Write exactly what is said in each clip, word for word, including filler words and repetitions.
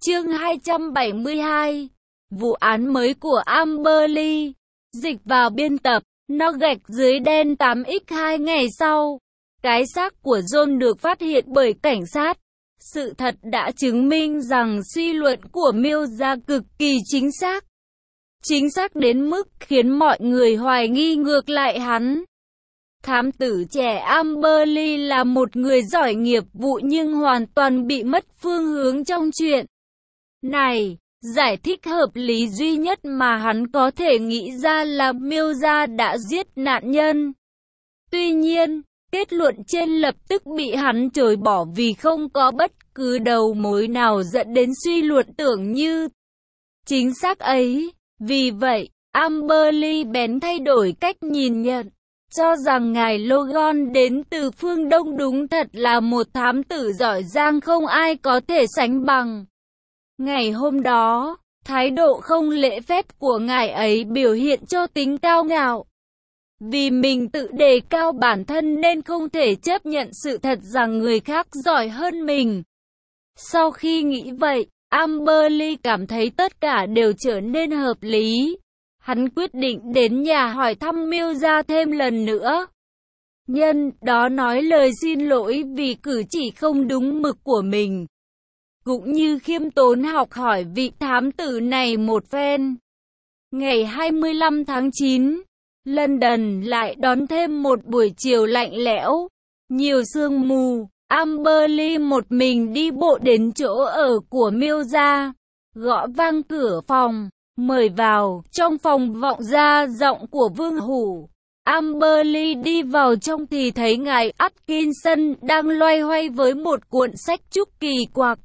Chương hai trăm bảy mươi hai. Vụ án mới của Amber Lee. Dịch vào biên tập. Nó gạch dưới đen tám x hai ngày sau, cái xác của John được phát hiện bởi cảnh sát. Sự thật đã chứng minh rằng suy luận của Mills cực kỳ chính xác. Chính xác đến mức khiến mọi người hoài nghi ngược lại hắn. Thám tử trẻ Amber Lee là một người giỏi nghiệp vụ nhưng hoàn toàn bị mất phương hướng trong chuyện này. Giải thích hợp lý duy nhất mà hắn có thể nghĩ ra là Mills đã giết nạn nhân. Tuy nhiên, kết luận trên lập tức bị hắn chối bỏ vì không có bất cứ đầu mối nào dẫn đến suy luận tưởng như chính xác ấy. Vì vậy, Amber Lee bèn thay đổi cách nhìn nhận, cho rằng ngài Logan đến từ phương Đông đúng thật là một thám tử giỏi giang không ai có thể sánh bằng. Ngày hôm đó, thái độ không lễ phép của ngài ấy biểu hiện cho tính cao ngạo. Vì mình tự đề cao bản thân nên không thể chấp nhận sự thật rằng người khác giỏi hơn mình. Sau khi nghĩ vậy, Amber Lee cảm thấy tất cả đều trở nên hợp lý. Hắn quyết định đến nhà hỏi thăm Mills thêm lần nữa. Nhân đó nói lời xin lỗi vì cử chỉ không đúng mực của mình, cũng như khiêm tốn học hỏi vị thám tử này một phen. Ngày hai mươi lăm tháng chín, London lại đón thêm một buổi chiều lạnh lẽo, nhiều sương mù. Amber Lee một mình đi bộ đến chỗ ở của Mills, gõ vang cửa phòng, mời vào. Trong phòng vọng ra giọng của Vương Hủ. Amber Lee đi vào trong thì thấy ngài Atkinson đang loay hoay với một cuộn sách trúc kỳ quặc.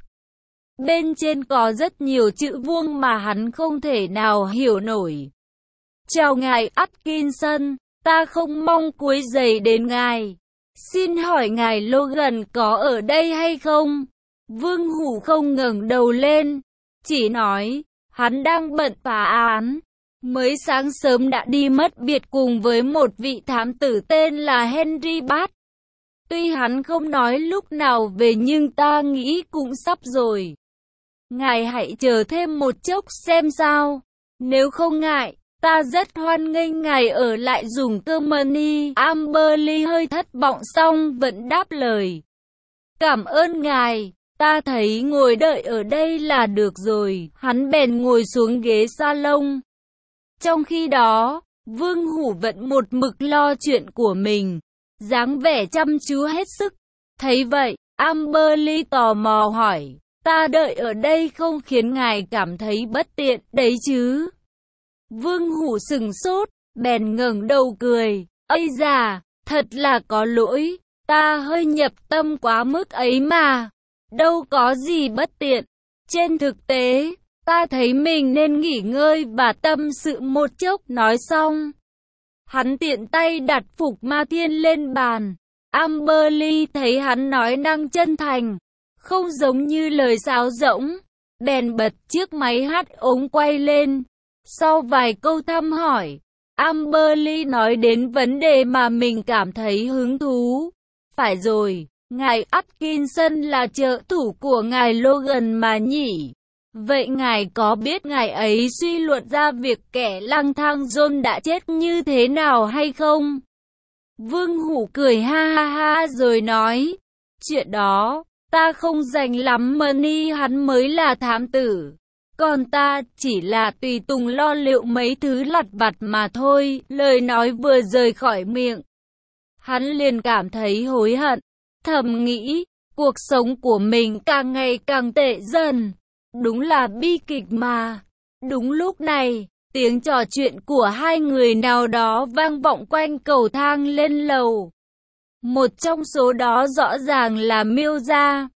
Bên trên có rất nhiều chữ vuông mà hắn không thể nào hiểu nổi. Chào ngài Atkinson, ta không mong quấy rầy đến ngài. Xin hỏi ngài Logan có ở đây hay không? Vương Hủ không ngẩng đầu lên, chỉ nói, hắn đang bận phá án. Mới sáng sớm đã đi mất biệt cùng với một vị thám tử tên là Henry Bath. Tuy hắn không nói lúc nào về nhưng ta nghĩ cũng sắp rồi. Ngài hãy chờ thêm một chốc xem sao. Nếu không ngại, ta rất hoan nghênh ngài ở lại dùng cơm money. Amber Lee hơi thất vọng xong vẫn đáp lời. Cảm ơn ngài, ta thấy ngồi đợi ở đây là được rồi. Hắn bèn ngồi xuống ghế salon. Trong khi đó, Vương Hủ vẫn một mực lo chuyện của mình, dáng vẻ chăm chú hết sức. Thấy vậy, Amber Lee tò mò hỏi, ta đợi ở đây không khiến ngài cảm thấy bất tiện đấy chứ? Vương Hủ sừng sốt, bèn ngẩng đầu cười, ây da, thật là có lỗi, ta hơi nhập tâm quá mức ấy mà, đâu có gì bất tiện. Trên thực tế, ta thấy mình nên nghỉ ngơi và tâm sự một chốc. Nói xong, hắn tiện tay đặt phục ma thiên lên bàn. Amber Lee thấy hắn nói năng chân thành, không giống như lời sáo rỗng, bèn bật chiếc máy hát ống quay lên. Sau vài câu thăm hỏi, Amber Lee nói đến vấn đề mà mình cảm thấy hứng thú. Phải rồi, ngài Atkinson là trợ thủ của ngài Logan mà nhỉ? Vậy ngài có biết ngài ấy suy luận ra việc kẻ lang thang John đã chết như thế nào hay không? Vương Hủ cười ha ha ha rồi nói, chuyện đó, ta không rành lắm money, hắn mới là thám tử. Còn ta chỉ là tùy tùng lo liệu mấy thứ lặt vặt mà thôi. Lời nói vừa rời khỏi miệng, hắn liền cảm thấy hối hận, thầm nghĩ, cuộc sống của mình càng ngày càng tệ dần. Đúng là bi kịch mà. Đúng lúc này, tiếng trò chuyện của hai người nào đó vang vọng quanh cầu thang lên lầu. Một trong số đó rõ ràng là Mills.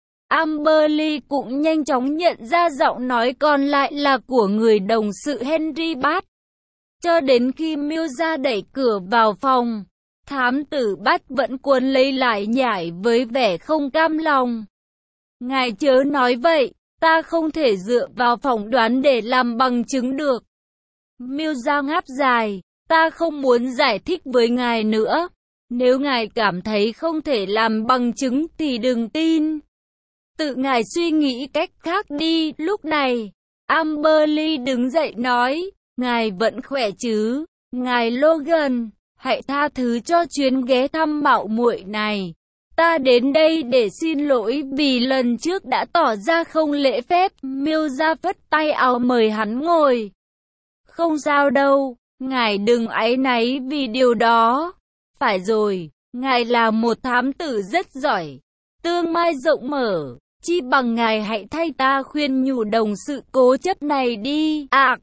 Amber Lee cũng nhanh chóng nhận ra giọng nói còn lại là của người đồng sự Henry Bath. Cho đến khi Mills đẩy cửa vào phòng, thám tử Bath vẫn cuốn lấy lại nhải với vẻ không cam lòng. Ngài chớ nói vậy, ta không thể dựa vào phỏng đoán để làm bằng chứng được. Mills ngáp dài, ta không muốn giải thích với ngài nữa. Nếu ngài cảm thấy không thể làm bằng chứng thì đừng tin. Tự ngài suy nghĩ cách khác đi. Lúc này, Amberly đứng dậy nói, ngài vẫn khỏe chứ? Ngài Logan, hãy tha thứ cho chuyến ghé thăm mạo muội này. Ta đến đây để xin lỗi vì lần trước đã tỏ ra không lễ phép. Mills phất tay áo mời hắn ngồi. Không sao đâu, ngài đừng áy náy vì điều đó. Phải rồi, ngài là một thám tử rất giỏi, tương lai rộng mở. Chi bằng ngài hãy thay ta khuyên nhủ đồng sự cố chấp này đi. À,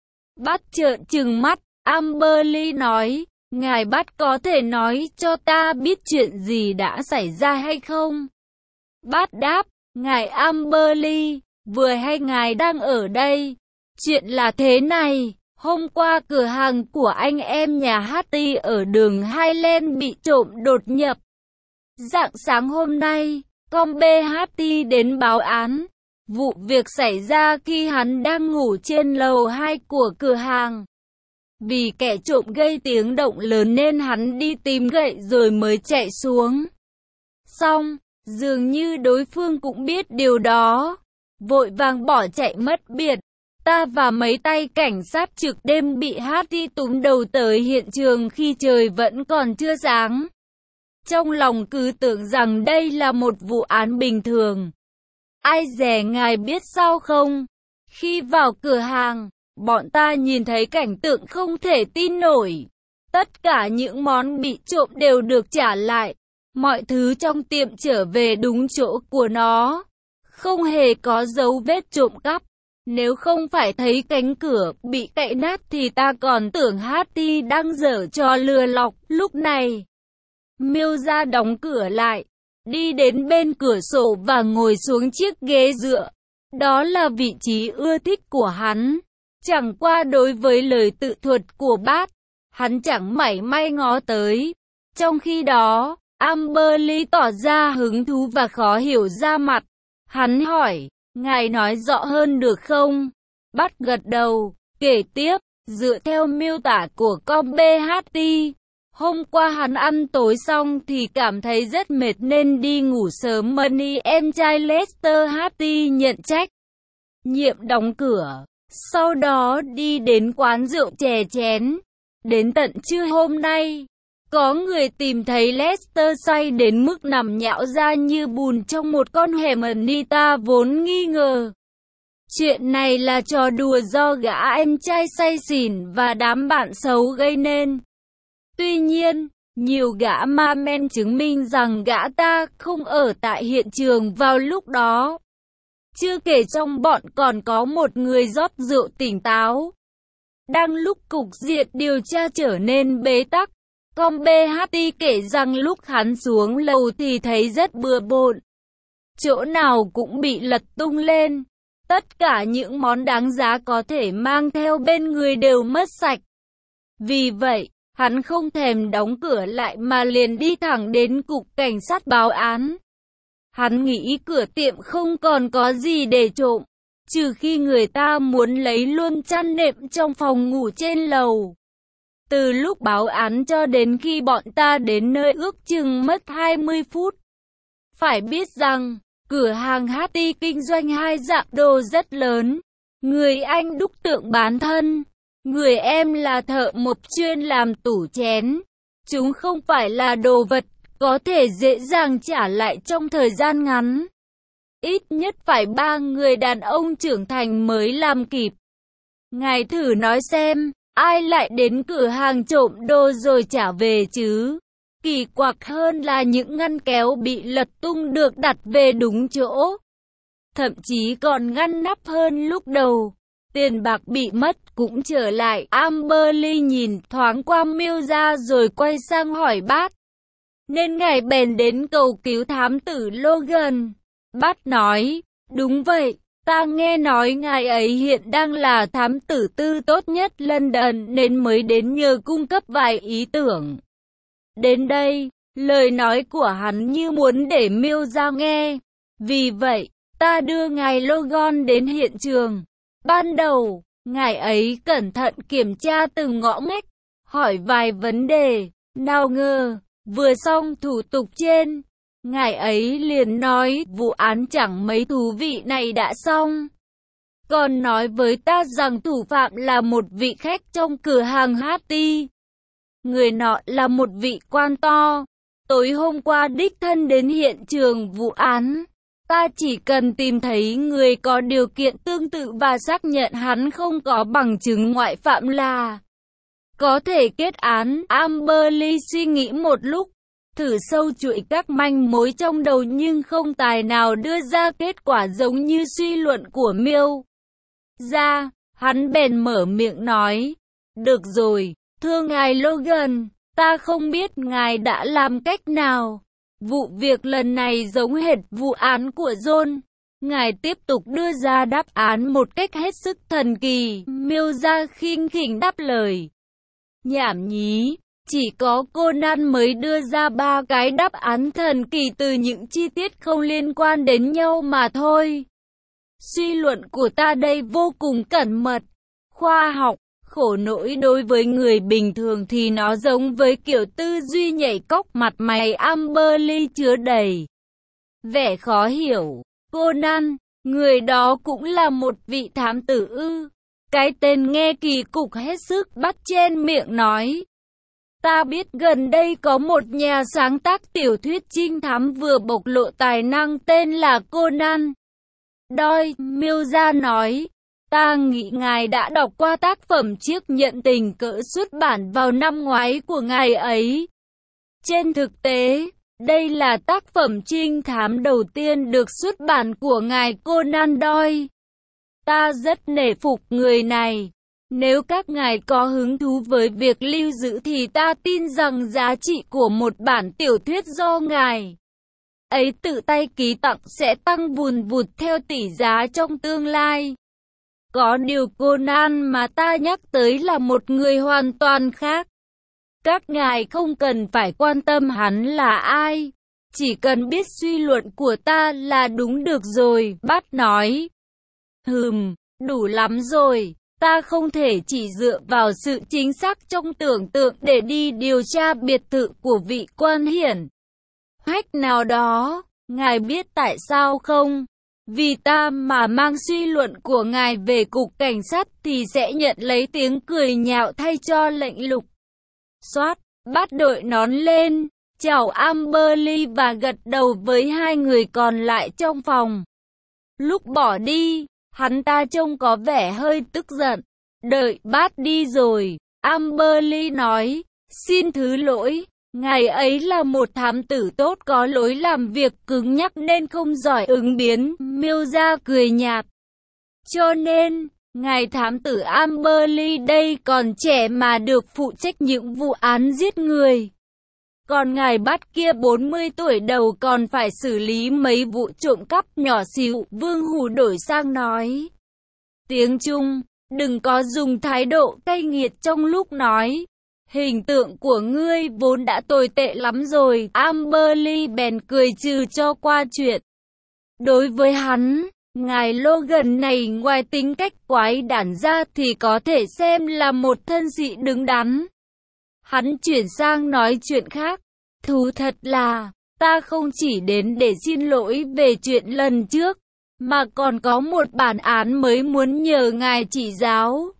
Bắt trợn trừng mắt, Amberly nói, ngài Bắt có thể nói cho ta biết chuyện gì đã xảy ra hay không? Bắt đáp, ngài Amberly, vừa hay ngài đang ở đây. Chuyện là thế này, hôm qua cửa hàng của anh em nhà Hattie ở đường Highland bị trộm đột nhập. Rạng sáng hôm nay, con bé Hattie đến báo án. Vụ việc xảy ra khi hắn đang ngủ trên lầu hai của cửa hàng. Vì kẻ trộm gây tiếng động lớn nên hắn đi tìm gậy rồi mới chạy xuống. Xong, dường như đối phương cũng biết điều đó, vội vàng bỏ chạy mất biệt. Ta và mấy tay cảnh sát trực đêm bị Hattie túm đầu tới hiện trường khi trời vẫn còn chưa sáng. Trong lòng cứ tưởng rằng đây là một vụ án bình thường. Ai dè ngài biết sao không? Khi vào cửa hàng, bọn ta nhìn thấy cảnh tượng không thể tin nổi. Tất cả những món bị trộm đều được trả lại. Mọi thứ trong tiệm trở về đúng chỗ của nó. Không hề có dấu vết trộm cắp. Nếu không phải thấy cánh cửa bị cậy nát thì ta còn tưởng Hattie đang giở trò lừa lọc. Lúc này, Mills đóng cửa lại, đi đến bên cửa sổ và ngồi xuống chiếc ghế dựa. Đó là vị trí ưa thích của hắn. Chẳng qua đối với lời tự thuật của Bart, hắn chẳng mảy may ngó tới. Trong khi đó, Amberly tỏ ra hứng thú và khó hiểu ra mặt. Hắn hỏi, ngài nói rõ hơn được không? Bart gật đầu, kể tiếp, dựa theo miêu tả của con bé Hattie. Hôm qua hắn ăn tối xong thì cảm thấy rất mệt nên đi ngủ sớm. Money em trai Lester Hattie nhận trách nhiệm đóng cửa. Sau đó đi đến quán rượu chè chén. Đến tận trưa hôm nay, có người tìm thấy Lester say đến mức nằm nhão ra như bùn trong một con hẻm. Anita vốn nghi ngờ chuyện này là trò đùa do gã em trai say xỉn và đám bạn xấu gây nên. Tuy nhiên, nhiều gã ma men chứng minh rằng gã ta không ở tại hiện trường vào lúc đó. Chưa kể trong bọn còn có một người rót rượu tỉnh táo. Đang lúc cục diện điều tra trở nên bế tắc, con bé Hattie kể rằng lúc hắn xuống lầu thì thấy rất bừa bộn. Chỗ nào cũng bị lật tung lên. Tất cả những món đáng giá có thể mang theo bên người đều mất sạch. Vì vậy, hắn không thèm đóng cửa lại mà liền đi thẳng đến cục cảnh sát báo án. Hắn nghĩ cửa tiệm không còn có gì để trộm, trừ khi người ta muốn lấy luôn chăn nệm trong phòng ngủ trên lầu. Từ lúc báo án cho đến khi bọn ta đến nơi ước chừng mất hai mươi phút. Phải biết rằng, cửa hàng Hattie kinh doanh hai dạng đồ rất lớn. Người anh đúc tượng bán thân. Người em là thợ mộc chuyên làm tủ chén. Chúng không phải là đồ vật có thể dễ dàng trả lại trong thời gian ngắn. Ít nhất phải ba người đàn ông trưởng thành mới làm kịp. Ngài thử nói xem, ai lại đến cửa hàng trộm đồ rồi trả về chứ? Kỳ quặc hơn là những ngăn kéo bị lật tung được đặt về đúng chỗ. Thậm chí còn ngăn nắp hơn lúc đầu. Tiền bạc bị mất cũng trở lại. Amberly nhìn thoáng qua Mills rồi quay sang hỏi Bart. Nên ngài bèn đến cầu cứu thám tử Logan. Bart nói, đúng vậy, ta nghe nói ngài ấy hiện đang là thám tử tư tốt nhất London nên mới đến nhờ cung cấp vài ý tưởng. Đến đây, lời nói của hắn như muốn để Mills nghe. Vì vậy, ta đưa ngài Logan đến hiện trường. Ban đầu, ngài ấy cẩn thận kiểm tra từng ngõ ngách, hỏi vài vấn đề. Nào ngờ, vừa xong thủ tục trên, ngài ấy liền nói, vụ án chẳng mấy thú vị này đã xong. Còn nói với ta rằng thủ phạm là một vị khách trong cửa hàng Hattie. Người nọ là một vị quan to. Tối hôm qua đích thân đến hiện trường vụ án. Ta chỉ cần tìm thấy người có điều kiện tương tự và xác nhận hắn không có bằng chứng ngoại phạm là có thể kết án. Amberly suy nghĩ một lúc, thử sâu chuỗi các manh mối trong đầu nhưng không tài nào đưa ra kết quả giống như suy luận của Miêu. Ra, hắn bèn mở miệng nói, được rồi, thưa ngài Logan, ta không biết ngài đã làm cách nào. Vụ việc lần này giống hệt vụ án của John. Ngài tiếp tục đưa ra đáp án một cách hết sức thần kỳ. Miêu ra khinh khỉnh đáp lời. Nhảm nhí, chỉ có Conan mới đưa ra ba cái đáp án thần kỳ từ những chi tiết không liên quan đến nhau mà thôi. Suy luận của ta đây vô cùng cẩn mật, khoa học, khổ nỗi đối với người bình thường thì nó giống với kiểu tư duy nhảy cóc. Mặt mày Amberly chứa đầy vẻ khó hiểu. Conan, người đó cũng là một vị thám tử ư? Cái tên nghe kỳ cục hết sức. Bắt chen miệng nói. Ta biết gần đây có một nhà sáng tác tiểu thuyết trinh thám vừa bộc lộ tài năng tên là Conan Doyle. Miêu ra nói. Ta nghĩ ngài đã đọc qua tác phẩm Chiếc Nhận Tình cỡ xuất bản vào năm ngoái của ngài ấy. Trên thực tế, đây là tác phẩm trinh thám đầu tiên được xuất bản của ngài Conan Doyle. Ta rất nể phục người này. Nếu các ngài có hứng thú với việc lưu giữ thì ta tin rằng giá trị của một bản tiểu thuyết do ngài ấy tự tay ký tặng sẽ tăng vùn vụt theo tỷ giá trong tương lai. Có điều Conan mà ta nhắc tới là một người hoàn toàn khác. Các ngài không cần phải quan tâm hắn là ai, chỉ cần biết suy luận của ta là đúng được rồi. Bắt nói. Hừm, đủ lắm rồi. Ta không thể chỉ dựa vào sự chính xác trong tưởng tượng để đi điều tra biệt thự của vị quan hiển hách nào đó. Ngài biết tại sao không? Vì ta mà mang suy luận của ngài về cục cảnh sát thì sẽ nhận lấy tiếng cười nhạo thay cho lệnh lục soát. Bắt đội nón lên, chào Amberly và gật đầu với hai người còn lại trong phòng. Lúc bỏ đi, hắn ta trông có vẻ hơi tức giận. Đợi Bát đi rồi, Amberly nói, xin thứ lỗi, ngài ấy là một thám tử tốt có lối làm việc cứng nhắc nên không giỏi ứng biến. Miêu ra cười nhạt. Cho nên, ngài thám tử Amberly đây còn trẻ mà được phụ trách những vụ án giết người. Còn ngài Bát kia bốn mươi tuổi đầu còn phải xử lý mấy vụ trộm cắp nhỏ xíu. Vương Hủ đổi sang nói. Tiếng Trung, đừng có dùng thái độ cay nghiệt trong lúc nói. Hình tượng của ngươi vốn đã tồi tệ lắm rồi. Amberly bèn cười trừ cho qua chuyện. Đối với hắn, ngài Logan này ngoài tính cách quái đản ra thì có thể xem là một thân sĩ đứng đắn. Hắn chuyển sang nói chuyện khác. Thú thật là, ta không chỉ đến để xin lỗi về chuyện lần trước, mà còn có một bản án mới muốn nhờ ngài chỉ giáo.